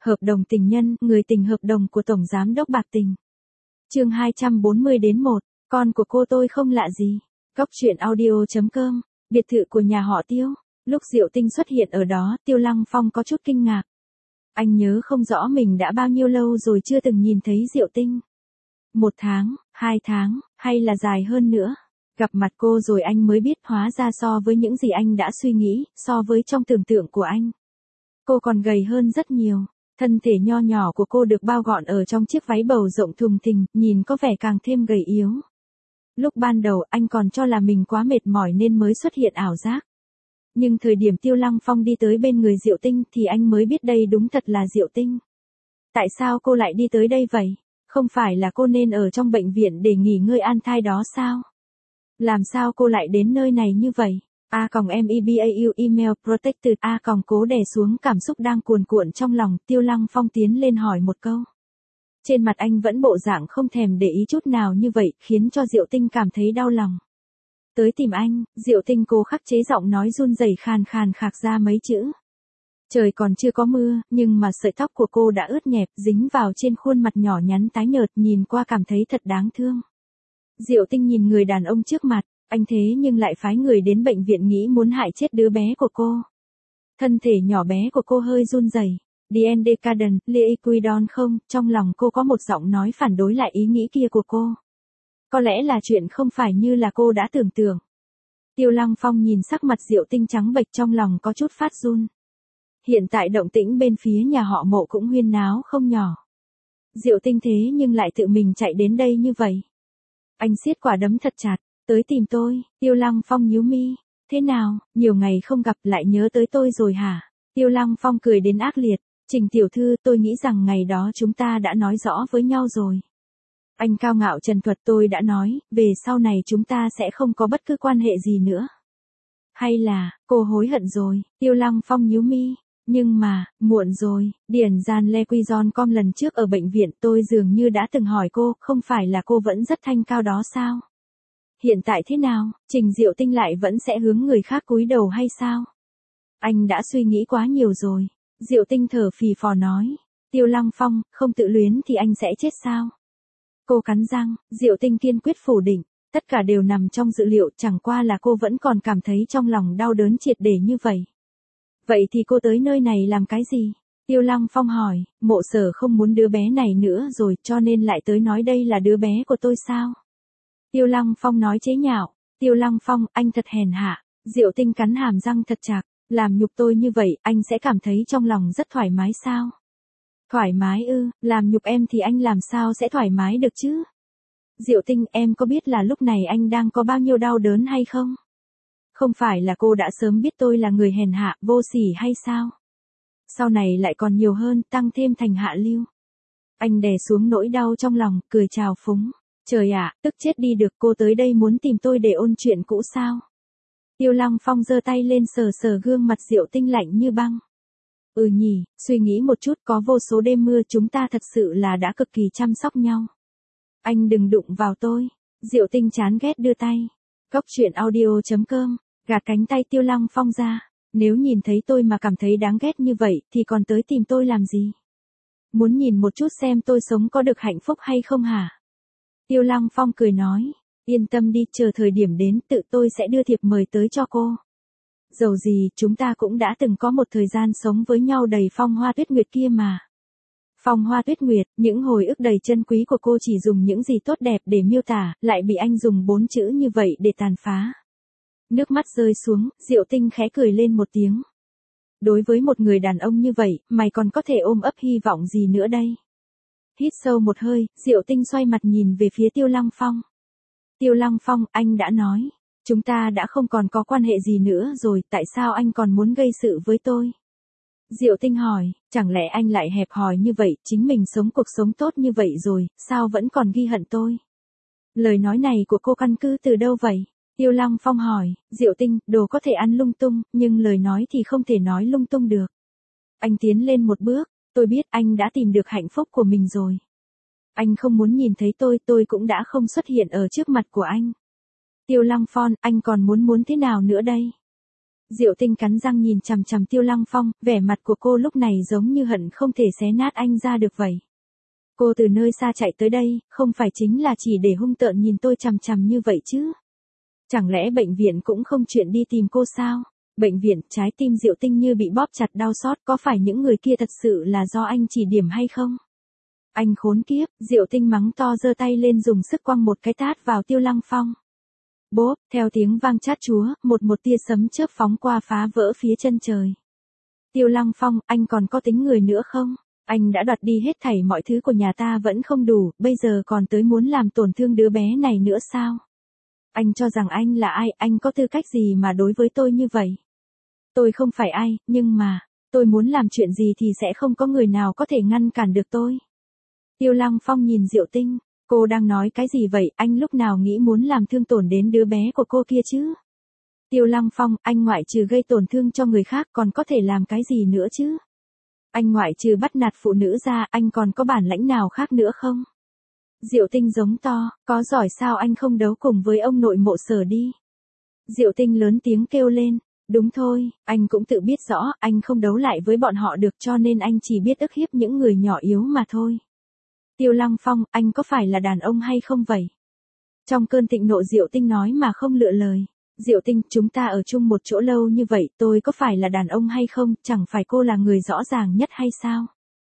Hợp đồng tình nhân, người tình hợp đồng của Tổng Giám đốc Bạc Tình. Chương 240-1, con của cô tôi không lạ gì. Góc truyện audio.com, biệt thự của nhà họ Tiêu. Lúc Diệu Tinh xuất hiện ở đó, Tiêu Lăng Phong có chút kinh ngạc. Anh nhớ không rõ mình đã bao nhiêu lâu rồi chưa từng nhìn thấy Diệu Tinh. 1 tháng, 2 tháng, hay là dài hơn nữa. Gặp mặt cô rồi anh mới biết hóa ra so với những gì anh đã suy nghĩ, so với trong tưởng tượng của anh. Cô còn gầy hơn rất nhiều. Thân thể nho nhỏ của cô được bao gọn ở trong chiếc váy bầu rộng thùng thình, nhìn có vẻ càng thêm gầy yếu. Lúc ban đầu anh còn cho là mình quá mệt mỏi nên mới xuất hiện ảo giác. Nhưng thời điểm Tiêu Lăng Phong đi tới bên người Diệu Tinh thì anh mới biết đây đúng thật là Diệu Tinh. Tại sao cô lại đi tới đây vậy? Không phải là cô nên ở trong bệnh viện để nghỉ ngơi an thai đó sao? Làm sao cô lại đến nơi này như vậy? @mebau email protected cố đè xuống cảm xúc đang cuồn cuộn trong lòng, Tiêu Lăng Phong tiến lên hỏi một câu. Trên mặt anh vẫn bộ dạng không thèm để ý chút nào như vậy, khiến cho Diệu Tinh cảm thấy đau lòng. Tới tìm anh, Diệu Tinh cố khắc chế giọng nói run rẩy khàn khàn khạc ra mấy chữ. Trời còn chưa có mưa, nhưng mà sợi tóc của cô đã ướt nhẹp, dính vào trên khuôn mặt nhỏ nhắn tái nhợt, nhìn qua cảm thấy thật đáng thương. Diệu Tinh nhìn người đàn ông trước mặt, anh thế nhưng lại phái người đến bệnh viện nghĩ muốn hại chết đứa bé của cô. Thân thể nhỏ bé của cô hơi run rẩy. Decadent, Liquidon không, trong lòng cô có một giọng nói phản đối lại ý nghĩ kia của cô. Có lẽ là chuyện không phải như là cô đã tưởng tượng. Tiêu Lăng Phong nhìn sắc mặt Diệu Tinh trắng bệch trong lòng có chút phát run. Hiện tại động tĩnh bên phía nhà họ Mộ cũng huyên náo không nhỏ. Diệu Tinh thế nhưng lại tự mình chạy đến đây như vậy. Anh siết quả đấm thật chặt, tới tìm tôi, Tiêu Lăng Phong nhíu mi. Thế nào, nhiều ngày không gặp lại nhớ tới tôi rồi hả? Tiêu Lăng Phong cười đến ác liệt. Trình tiểu thư, tôi nghĩ rằng ngày đó chúng ta đã nói rõ với nhau rồi. Anh cao ngạo trần thuật, tôi đã nói, về sau này chúng ta sẽ không có bất cứ quan hệ gì nữa. Hay là, cô hối hận rồi, Tiêu Lăng Phong nhíu mi. Nhưng mà, muộn rồi, Điển Gian Lequizon.com lần trước ở bệnh viện tôi dường như đã từng hỏi cô, không phải là cô vẫn rất thanh cao đó sao? Hiện tại thế nào, Trình Diệu Tinh lại vẫn sẽ hướng người khác cúi đầu hay sao? Anh đã suy nghĩ quá nhiều rồi. Diệu Tinh thở phì phò nói. Tiêu Lăng Phong, không tự luyến thì anh sẽ chết sao? Cô cắn răng, Diệu Tinh kiên quyết phủ định. Tất cả đều nằm trong dự liệu, chẳng qua là cô vẫn còn cảm thấy trong lòng đau đớn triệt để như vậy. Vậy thì cô tới nơi này làm cái gì? Tiêu Lăng Phong hỏi, Mộ Sở không muốn đứa bé này nữa rồi cho nên lại tới nói đây là đứa bé của tôi sao? Tiêu Lăng Phong nói chế nhạo. Tiêu Lăng Phong, anh thật hèn hạ. Diệu Tinh cắn hàm răng thật chặt. Làm nhục tôi như vậy, anh sẽ cảm thấy trong lòng rất thoải mái sao? Thoải mái ư, làm nhục em thì anh làm sao sẽ thoải mái được chứ? Diệu Tinh, em có biết là lúc này anh đang có bao nhiêu đau đớn hay không? Không phải là cô đã sớm biết tôi là người hèn hạ, vô sỉ hay sao? Sau này lại còn nhiều hơn, tăng thêm thành hạ lưu. Anh đè xuống nỗi đau trong lòng, cười trào phúng. Trời ạ, tức chết đi được, cô tới đây muốn tìm tôi để ôn chuyện cũ sao? Tiêu Lăng Phong giơ tay lên sờ sờ gương mặt Diệu Tinh lạnh như băng. Ừ nhỉ, suy nghĩ một chút, có vô số đêm mưa chúng ta thật sự là đã cực kỳ chăm sóc nhau. Anh đừng đụng vào tôi. Diệu Tinh chán ghét đưa tay. Góc truyện audio.com, gạt cánh tay Tiêu Lăng Phong ra. Nếu nhìn thấy tôi mà cảm thấy đáng ghét như vậy thì còn tới tìm tôi làm gì? Muốn nhìn một chút xem tôi sống có được hạnh phúc hay không hả? Tiêu Lăng Phong cười nói. Yên tâm đi, chờ thời điểm đến tự tôi sẽ đưa thiệp mời tới cho cô. Dầu gì, chúng ta cũng đã từng có một thời gian sống với nhau đầy phong hoa tuyết nguyệt kia mà. Phong hoa tuyết nguyệt, những hồi ức đầy chân quý của cô chỉ dùng những gì tốt đẹp để miêu tả, lại bị anh dùng 4 chữ như vậy để tàn phá. Nước mắt rơi xuống, Diệu Tinh khẽ cười lên một tiếng. Đối với một người đàn ông như vậy, mày còn có thể ôm ấp hy vọng gì nữa đây? Hít sâu một hơi, Diệu Tinh xoay mặt nhìn về phía Tiêu Lăng Phong. Tiêu Lăng Phong, anh đã nói, chúng ta đã không còn có quan hệ gì nữa rồi, tại sao anh còn muốn gây sự với tôi? Diệu Tinh hỏi, chẳng lẽ anh lại hẹp hòi như vậy, chính mình sống cuộc sống tốt như vậy rồi, sao vẫn còn ghi hận tôi? Lời nói này của cô căn cứ từ đâu vậy? Tiêu Lăng Phong hỏi, Diệu Tinh, đồ có thể ăn lung tung, nhưng lời nói thì không thể nói lung tung được. Anh tiến lên một bước, tôi biết anh đã tìm được hạnh phúc của mình rồi. Anh không muốn nhìn thấy tôi cũng đã không xuất hiện ở trước mặt của anh. Tiêu Lăng Phong, anh còn muốn thế nào nữa đây? Diệu Tinh cắn răng nhìn chằm chằm Tiêu Lăng Phong, vẻ mặt của cô lúc này giống như hận không thể xé nát anh ra được vậy. Cô từ nơi xa chạy tới đây, không phải chính là chỉ để hung tợn nhìn tôi chằm chằm như vậy chứ. Chẳng lẽ bệnh viện cũng không chuyện đi tìm cô sao? Bệnh viện, trái tim Diệu Tinh như bị bóp chặt đau xót, có phải những người kia thật sự là do anh chỉ điểm hay không? Anh khốn kiếp, Diệu Tinh mắng to giơ tay lên dùng sức quăng một cái tát vào Tiêu Lăng Phong. Bốp, theo tiếng vang chát chúa, một tia sấm chớp phóng qua phá vỡ phía chân trời. Tiêu Lăng Phong, anh còn có tính người nữa không? Anh đã đoạt đi hết thảy mọi thứ của nhà ta vẫn không đủ, bây giờ còn tới muốn làm tổn thương đứa bé này nữa sao? Anh cho rằng anh là ai, anh có tư cách gì mà đối với tôi như vậy? Tôi không phải ai, nhưng mà, tôi muốn làm chuyện gì thì sẽ không có người nào có thể ngăn cản được tôi. Tiêu Lăng Phong nhìn Diệu Tinh, cô đang nói cái gì vậy, anh lúc nào nghĩ muốn làm thương tổn đến đứa bé của cô kia chứ? Tiêu Lăng Phong, anh ngoại trừ gây tổn thương cho người khác còn có thể làm cái gì nữa chứ? Anh ngoại trừ bắt nạt phụ nữ ra, anh còn có bản lãnh nào khác nữa không? Diệu Tinh giống to, có giỏi sao anh không đấu cùng với ông nội Mộ Sở đi? Diệu Tinh lớn tiếng kêu lên, đúng thôi, anh cũng tự biết rõ, anh không đấu lại với bọn họ được cho nên anh chỉ biết ức hiếp những người nhỏ yếu mà thôi. Tiêu Lăng Phong, anh có phải là đàn ông hay không vậy? Trong cơn thịnh nộ Diệu Tinh nói mà không lựa lời. Diệu Tinh, chúng ta ở chung một chỗ lâu như vậy, tôi có phải là đàn ông hay không, chẳng phải cô là người rõ ràng nhất hay sao?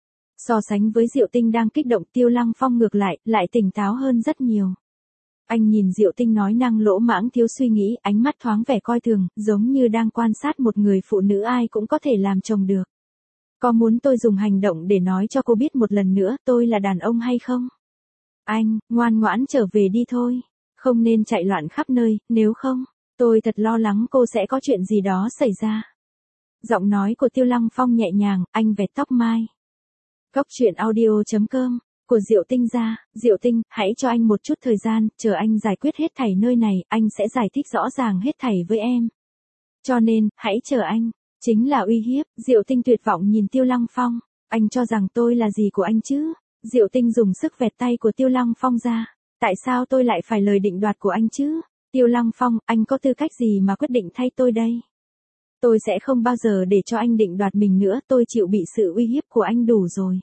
So sánh với Diệu Tinh đang kích động, Tiêu Lăng Phong ngược lại tỉnh táo hơn rất nhiều. Anh nhìn Diệu Tinh nói năng lỗ mãng thiếu suy nghĩ, ánh mắt thoáng vẻ coi thường, giống như đang quan sát một người phụ nữ ai cũng có thể làm chồng được. Có muốn tôi dùng hành động để nói cho cô biết một lần nữa tôi là đàn ông hay không? Anh, ngoan ngoãn trở về đi thôi. Không nên chạy loạn khắp nơi, nếu không, tôi thật lo lắng cô sẽ có chuyện gì đó xảy ra. Giọng nói của Tiêu Lăng Phong nhẹ nhàng, anh vẹt tóc mai. Góc truyện audio.com, của Diệu Tinh ra, Diệu Tinh, hãy cho anh một chút thời gian, chờ anh giải quyết hết thảy nơi này, anh sẽ giải thích rõ ràng hết thảy với em. Cho nên, hãy chờ anh. Chính là uy hiếp, Diệu Tinh tuyệt vọng nhìn Tiêu Lăng Phong, anh cho rằng tôi là gì của anh chứ? Diệu Tinh dùng sức vẹt tay của Tiêu Lăng Phong ra, tại sao tôi lại phải lời định đoạt của anh chứ? Tiêu Lăng Phong, anh có tư cách gì mà quyết định thay tôi đây? Tôi sẽ không bao giờ để cho anh định đoạt mình nữa, tôi chịu bị sự uy hiếp của anh đủ rồi.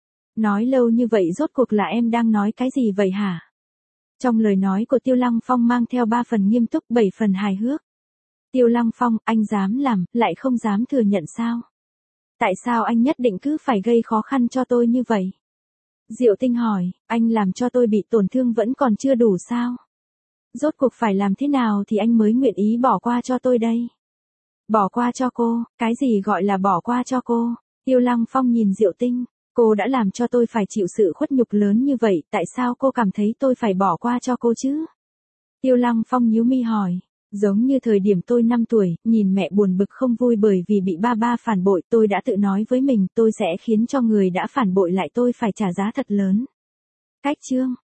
Nói lâu như vậy rốt cuộc là em đang nói cái gì vậy hả? Trong lời nói của Tiêu Lăng Phong mang theo 3 phần nghiêm túc 7 phần hài hước. Tiêu Lăng Phong, anh dám làm, lại không dám thừa nhận sao? Tại sao anh nhất định cứ phải gây khó khăn cho tôi như vậy? Diệu Tinh hỏi, anh làm cho tôi bị tổn thương vẫn còn chưa đủ sao? Rốt cuộc phải làm thế nào thì anh mới nguyện ý bỏ qua cho tôi đây? Bỏ qua cho cô, cái gì gọi là bỏ qua cho cô? Tiêu Lăng Phong nhìn Diệu Tinh, cô đã làm cho tôi phải chịu sự khuất nhục lớn như vậy, tại sao cô cảm thấy tôi phải bỏ qua cho cô chứ? Tiêu Lăng Phong nhíu mi hỏi, giống như thời điểm tôi 5 tuổi, nhìn mẹ buồn bực không vui bởi vì bị ba phản bội, tôi đã tự nói với mình tôi sẽ khiến cho người đã phản bội lại tôi phải trả giá thật lớn. Cách chương